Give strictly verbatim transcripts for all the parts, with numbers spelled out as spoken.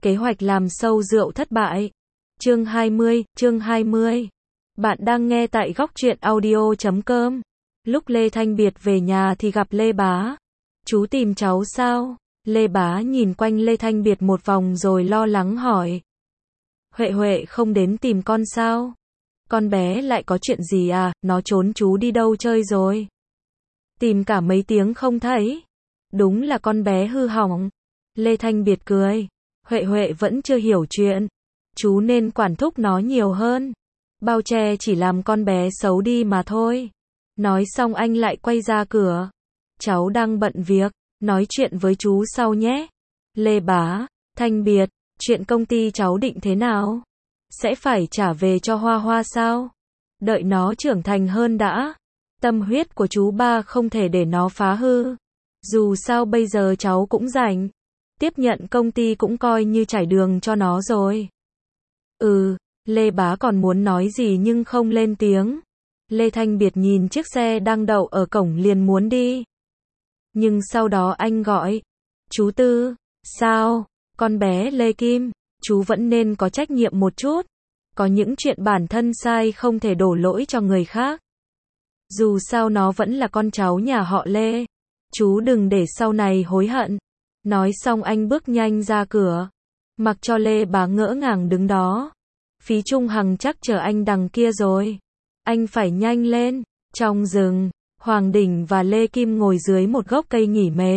Kế hoạch làm sâu rượu thất bại. Chương hai mươi, chương hai mươi. Bạn đang nghe tại góc truyện audio chấm com. Lúc Lê Thanh Biệt về nhà thì gặp Lê Bá. Chú tìm cháu sao? Lê Bá nhìn quanh Lê Thanh Biệt một vòng rồi lo lắng hỏi. Huệ Huệ không đến tìm con sao? Con bé lại có chuyện gì à, nó trốn chú đi đâu chơi rồi? Tìm cả mấy tiếng không thấy. Đúng là con bé hư hỏng. Lê Thanh Biệt cười. Huệ Huệ vẫn chưa hiểu chuyện. Chú nên quản thúc nó nhiều hơn. Bao che chỉ làm con bé xấu đi mà thôi. Nói xong anh lại quay ra cửa. Cháu đang bận việc, nói chuyện với chú sau nhé. Lê Bá, Thanh Biệt, chuyện công ty cháu định thế nào? Sẽ phải trả về cho Hoa Hoa sao? Đợi nó trưởng thành hơn đã. Tâm huyết của chú ba không thể để nó phá hư. Dù sao bây giờ cháu cũng rảnh. Tiếp nhận công ty cũng coi như trải đường cho nó rồi. Ừ, Lê Bá còn muốn nói gì nhưng không lên tiếng. Lê Thanh Biệt nhìn chiếc xe đang đậu ở cổng liền muốn đi. Nhưng sau đó anh gọi. Chú Tư, sao? Con bé Lê Kim, chú vẫn nên có trách nhiệm một chút. Có những chuyện bản thân sai không thể đổ lỗi cho người khác. Dù sao nó vẫn là con cháu nhà họ Lê. Chú đừng để sau này hối hận. Nói xong anh bước nhanh ra cửa. Mặc cho Lê Bá ngỡ ngàng đứng đó. Phí Trung Hằng chắc chờ anh đằng kia rồi. Anh phải nhanh lên. Trong rừng, Hoàng Đỉnh và Lê Kim ngồi dưới một gốc cây nghỉ mệt.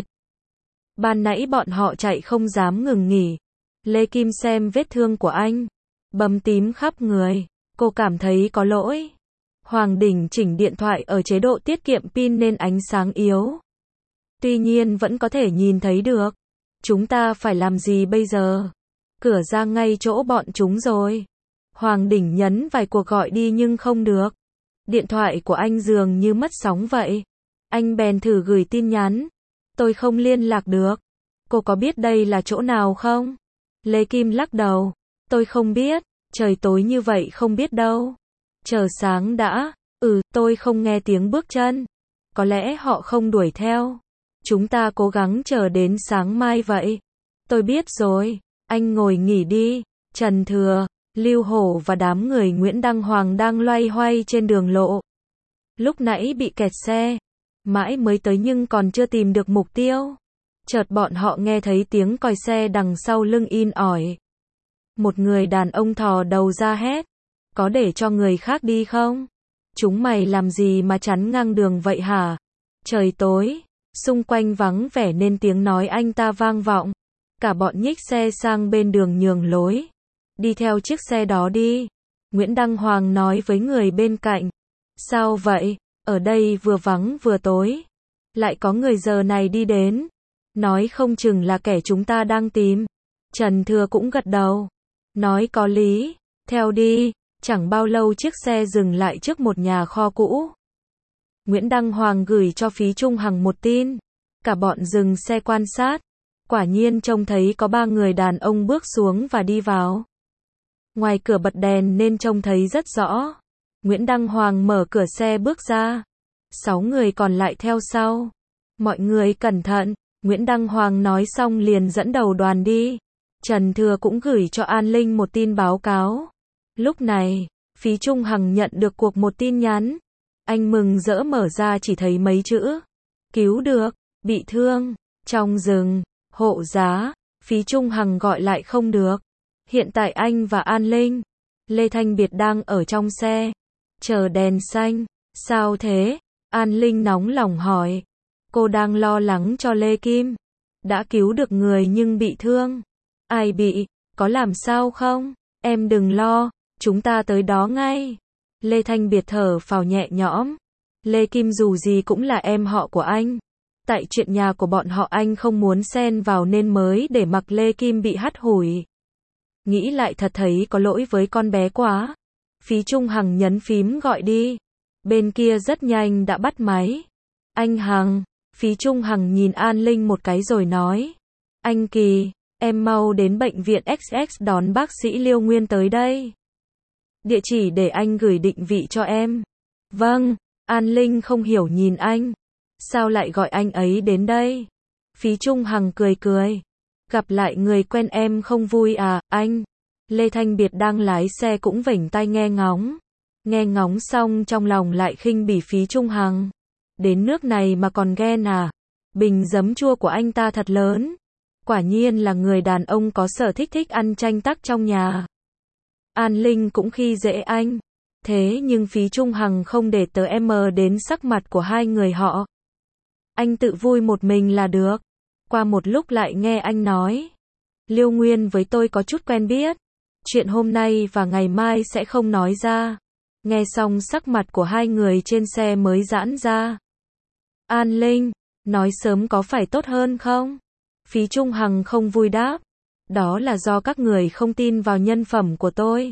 Ban nãy bọn họ chạy không dám ngừng nghỉ. Lê Kim xem vết thương của anh. Bầm tím khắp người. Cô cảm thấy có lỗi. Hoàng Đỉnh chỉnh điện thoại ở chế độ tiết kiệm pin nên ánh sáng yếu. Tuy nhiên vẫn có thể nhìn thấy được. Chúng ta phải làm gì bây giờ? Cửa ra ngay chỗ bọn chúng rồi. Hoàng Đỉnh nhấn vài cuộc gọi đi nhưng không được. Điện thoại của anh dường như mất sóng vậy. Anh bèn thử gửi tin nhắn. Tôi không liên lạc được. Cô có biết đây là chỗ nào không? Lê Kim lắc đầu. Tôi không biết. Trời tối như vậy không biết đâu. Chờ sáng đã. Ừ, tôi không nghe tiếng bước chân. Có lẽ họ không đuổi theo. Chúng ta cố gắng chờ đến sáng mai vậy. Tôi biết rồi. Anh ngồi nghỉ đi. Trần Thừa, Lưu Hổ và đám người Nguyễn Đăng Hoàng đang loay hoay trên đường lộ. Lúc nãy bị kẹt xe. Mãi mới tới nhưng còn chưa tìm được mục tiêu. Chợt bọn họ nghe thấy tiếng còi xe đằng sau lưng in ỏi. Một người đàn ông thò đầu ra hét. Có để cho người khác đi không? Chúng mày làm gì mà chắn ngang đường vậy hả? Trời tối. Xung quanh vắng vẻ nên tiếng nói anh ta vang vọng. Cả bọn nhích xe sang bên đường nhường lối. Đi theo chiếc xe đó đi. Nguyễn Đăng Hoàng nói với người bên cạnh. Sao vậy? Ở đây vừa vắng vừa tối. Lại có người giờ này đi đến. Nói không chừng là kẻ chúng ta đang tìm. Trần Thừa cũng gật đầu. Nói có lý. Theo đi. Chẳng bao lâu chiếc xe dừng lại trước một nhà kho cũ. Nguyễn Đăng Hoàng gửi cho Phí Trung Hằng một tin. Cả bọn dừng xe quan sát. Quả nhiên trông thấy có ba người đàn ông bước xuống và đi vào. Ngoài cửa bật đèn nên trông thấy rất rõ. Nguyễn Đăng Hoàng mở cửa xe bước ra. Sáu người còn lại theo sau. Mọi người cẩn thận. Nguyễn Đăng Hoàng nói xong liền dẫn đầu đoàn đi. Trần Thừa cũng gửi cho An Linh một tin báo cáo. Lúc này, Phí Trung Hằng nhận được cuộc một tin nhắn. Anh mừng rỡ mở ra chỉ thấy mấy chữ. Cứu được, bị thương, trong rừng, hộ giá. Phí Trung Hằng gọi lại không được. Hiện tại anh và An Linh, Lê Thanh Biệt đang ở trong xe. Chờ đèn xanh. Sao thế? An Linh nóng lòng hỏi. Cô đang lo lắng cho Lê Kim. Đã cứu được người nhưng bị thương. Ai bị? Có làm sao không? Em đừng lo. Chúng ta tới đó ngay. Lê Thanh Biệt thở phào nhẹ nhõm. Lê Kim dù gì cũng là em họ của anh. Tại chuyện nhà của bọn họ anh không muốn xen vào nên mới để mặc Lê Kim bị hắt hủi. Nghĩ lại thật thấy có lỗi với con bé quá. Phí Trung Hằng nhấn phím gọi đi. Bên kia rất nhanh đã bắt máy. Anh Hằng. Phí Trung Hằng nhìn An Linh một cái rồi nói. Anh Kỳ, em mau đến bệnh viện ích ích đón bác sĩ Liêu Nguyên tới đây. Địa chỉ để anh gửi định vị cho em. Vâng. An Linh không hiểu nhìn anh. Sao lại gọi anh ấy đến đây? Phí Trung Hằng cười cười. Gặp lại người quen em không vui à, anh? Lê Thanh Biệt đang lái xe cũng vểnh tai nghe ngóng. Nghe ngóng xong trong lòng lại khinh bỉ Phí Trung Hằng. Đến nước này mà còn ghen à? Bình giấm chua của anh ta thật lớn. Quả nhiên là người đàn ông có sở thích thích ăn chanh tắc trong nhà. An Linh cũng khi dễ anh. Thế nhưng Phí Trung Hằng không để tớ em đến sắc mặt của hai người họ. Anh tự vui một mình là được. Qua một lúc lại nghe anh nói. Liêu Nguyên với tôi có chút quen biết. Chuyện hôm nay và ngày mai sẽ không nói ra. Nghe xong sắc mặt của hai người trên xe mới giãn ra. An Linh, nói sớm có phải tốt hơn không? Phí Trung Hằng không vui đáp. Đó là do các người không tin vào nhân phẩm của tôi.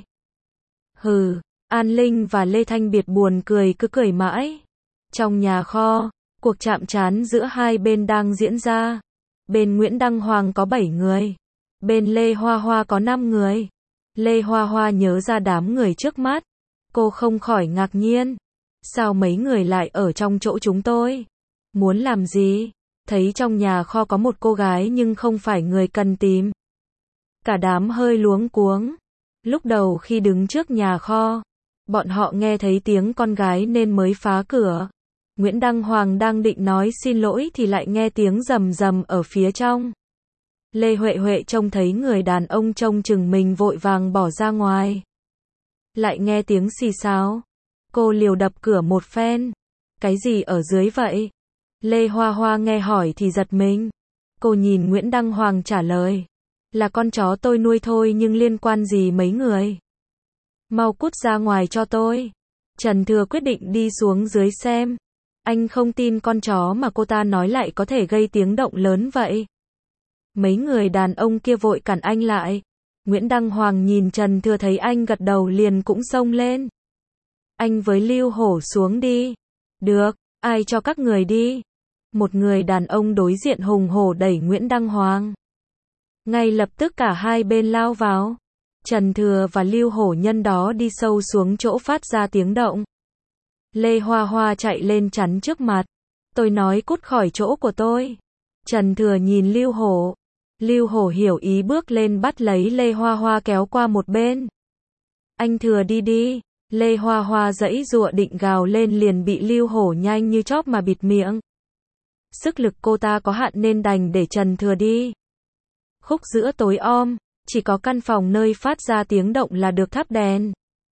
Hừ, An Linh và Lê Thanh Biệt buồn cười cứ cười mãi. Trong nhà kho, cuộc chạm trán giữa hai bên đang diễn ra. Bên Nguyễn Đăng Hoàng có bảy người. Bên Lê Hoa Hoa có năm người. Lê Hoa Hoa nhớ ra đám người trước mắt. Cô không khỏi ngạc nhiên. Sao mấy người lại ở trong chỗ chúng tôi? Muốn làm gì? Thấy trong nhà kho có một cô gái nhưng không phải người cần tìm. Cả đám hơi luống cuống. Lúc đầu khi đứng trước nhà kho, bọn họ nghe thấy tiếng con gái nên mới phá cửa. Nguyễn Đăng Hoàng đang định nói xin lỗi thì lại nghe tiếng rầm rầm ở phía trong. Lê Huệ Huệ trông thấy người đàn ông trông chừng mình vội vàng bỏ ra ngoài. Lại nghe tiếng xì xào. Cô liều đập cửa một phen. Cái gì ở dưới vậy? Lê Hoa Hoa nghe hỏi thì giật mình. Cô nhìn Nguyễn Đăng Hoàng trả lời. Là con chó tôi nuôi thôi nhưng liên quan gì mấy người? Mau cút ra ngoài cho tôi. Trần Thừa quyết định đi xuống dưới xem. Anh không tin con chó mà cô ta nói lại có thể gây tiếng động lớn vậy. Mấy người đàn ông kia vội cản anh lại. Nguyễn Đăng Hoàng nhìn Trần Thừa thấy anh gật đầu liền cũng xông lên. Anh với Lưu Hổ xuống đi. Được, ai cho các người đi? Một người đàn ông đối diện hùng hổ đẩy Nguyễn Đăng Hoàng. Ngay lập tức cả hai bên lao vào. Trần Thừa và Lưu Hổ nhân đó đi sâu xuống chỗ phát ra tiếng động. Lê Hoa Hoa chạy lên chắn trước mặt. Tôi nói cút khỏi chỗ của tôi. Trần Thừa nhìn Lưu Hổ. Lưu Hổ hiểu ý bước lên bắt lấy Lê Hoa Hoa kéo qua một bên. Anh Thừa đi đi. Lê Hoa Hoa giãy giụa định gào lên liền bị Lưu Hổ nhanh như chóp mà bịt miệng. Sức lực cô ta có hạn nên đành để Trần Thừa đi. Khúc giữa tối om, chỉ có căn phòng nơi phát ra tiếng động là được thắp đèn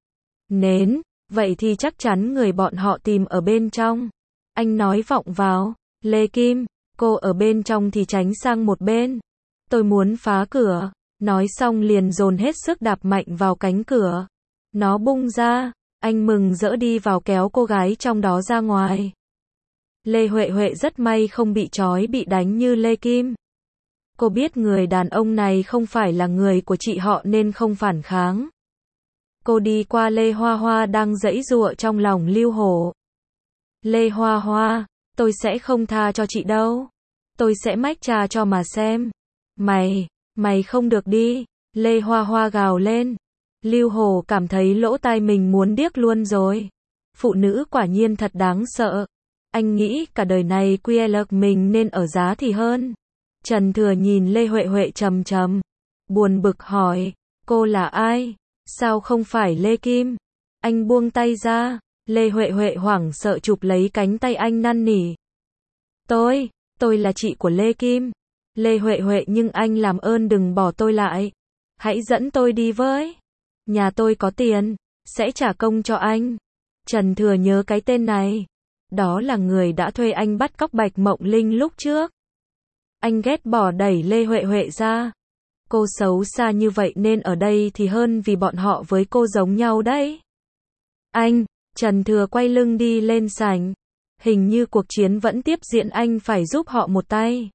nến, vậy thì chắc chắn người bọn họ tìm ở bên trong. Anh nói vọng vào, Lê Kim, cô ở bên trong thì tránh sang một bên. Tôi muốn phá cửa, nói xong liền dồn hết sức đạp mạnh vào cánh cửa. Nó bung ra, anh mừng rỡ đi vào kéo cô gái trong đó ra ngoài. Lê Huệ Huệ rất may không bị trói bị đánh như Lê Kim. Cô biết người đàn ông này không phải là người của chị họ nên không phản kháng. Cô đi qua Lê Hoa Hoa đang giãy giụa trong lòng Lưu Hổ. Lê Hoa Hoa, tôi sẽ không tha cho chị đâu. Tôi sẽ mách cha cho mà xem. Mày, mày không được đi. Lê Hoa Hoa gào lên. Lưu Hổ cảm thấy lỗ tai mình muốn điếc luôn rồi. Phụ nữ quả nhiên thật đáng sợ. Anh nghĩ cả đời này quy lộc mình nên ở giá thì hơn. Trần Thừa nhìn Lê Huệ Huệ trầm trầm. Buồn bực hỏi. Cô là ai? Sao không phải Lê Kim? Anh buông tay ra. Lê Huệ Huệ hoảng sợ chụp lấy cánh tay anh năn nỉ. Tôi, tôi là chị của Lê Kim. Lê Huệ Huệ nhưng anh làm ơn đừng bỏ tôi lại. Hãy dẫn tôi đi với. Nhà tôi có tiền, sẽ trả công cho anh. Trần Thừa nhớ cái tên này. Đó là người đã thuê anh bắt cóc Bạch Mộng Linh lúc trước. Anh ghét bỏ đẩy Lê Huệ Huệ ra. Cô xấu xa như vậy nên ở đây thì hơn vì bọn họ với cô giống nhau đấy. Anh, Trần Thừa quay lưng đi lên sảnh. Hình như cuộc chiến vẫn tiếp diễn anh phải giúp họ một tay.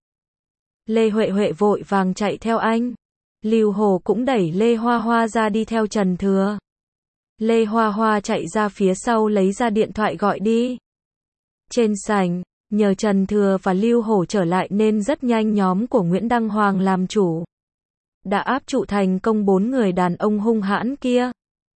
Lê Huệ Huệ vội vàng chạy theo anh. Lưu Hổ cũng đẩy Lê Hoa Hoa ra đi theo Trần Thừa. Lê Hoa Hoa chạy ra phía sau lấy ra điện thoại gọi đi. Trên sảnh, nhờ Trần Thừa và Lưu Hổ trở lại nên rất nhanh nhóm của Nguyễn Đăng Hoàng làm chủ. Đã áp trụ thành công bốn người đàn ông hung hãn kia.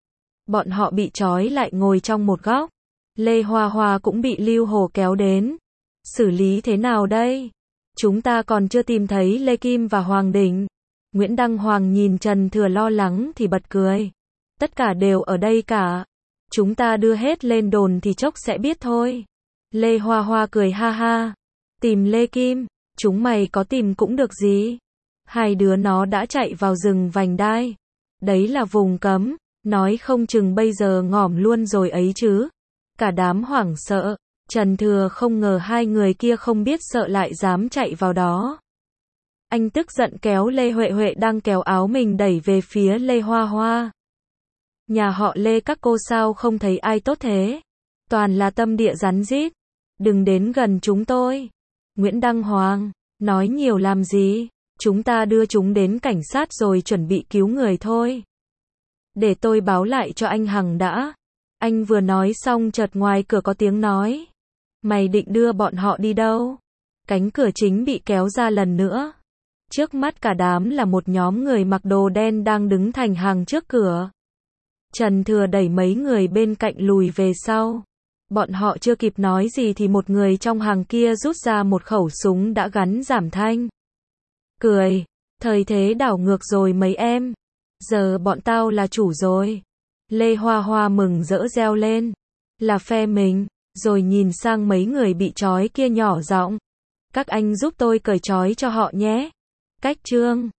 Bọn họ bị trói lại ngồi trong một góc. Lê Hoa Hoa cũng bị Lưu Hổ kéo đến. Xử lý thế nào đây? Chúng ta còn chưa tìm thấy Lê Kim và Hoàng Đình. Nguyễn Đăng Hoàng nhìn Trần Thừa lo lắng thì bật cười. Tất cả đều ở đây cả. Chúng ta đưa hết lên đồn thì chốc sẽ biết thôi. Lê Hoa Hoa cười ha ha. Tìm Lê Kim, chúng mày có tìm cũng được gì. Hai đứa nó đã chạy vào rừng Vành Đai. Đấy là vùng cấm, nói không chừng bây giờ ngỏm luôn rồi ấy chứ. Cả đám hoảng sợ. Trần Thừa không ngờ hai người kia không biết sợ lại dám chạy vào đó. Anh tức giận kéo Lê Huệ Huệ đang kéo áo mình đẩy về phía Lê Hoa Hoa. Nhà họ Lê các cô sao không thấy ai tốt thế? Toàn là tâm địa rắn rít. Đừng đến gần chúng tôi. Nguyễn Đăng Hoàng, nói nhiều làm gì? Chúng ta đưa chúng đến cảnh sát rồi chuẩn bị cứu người thôi. Để tôi báo lại cho anh Hằng đã. Anh vừa nói xong chợt ngoài cửa có tiếng nói. Mày định đưa bọn họ đi đâu? Cánh cửa chính bị kéo ra lần nữa. Trước mắt cả đám là một nhóm người mặc đồ đen đang đứng thành hàng trước cửa. Trần Thừa đẩy mấy người bên cạnh lùi về sau. Bọn họ chưa kịp nói gì thì một người trong hàng kia rút ra một khẩu súng đã gắn giảm thanh. Cười, thời thế đảo ngược rồi mấy em. Giờ bọn tao là chủ rồi. Lê Hoa Hoa mừng rỡ reo lên. Là phe mình, rồi nhìn sang mấy người bị trói kia nhỏ giọng. Các anh giúp tôi cởi trói cho họ nhé. Cách trương.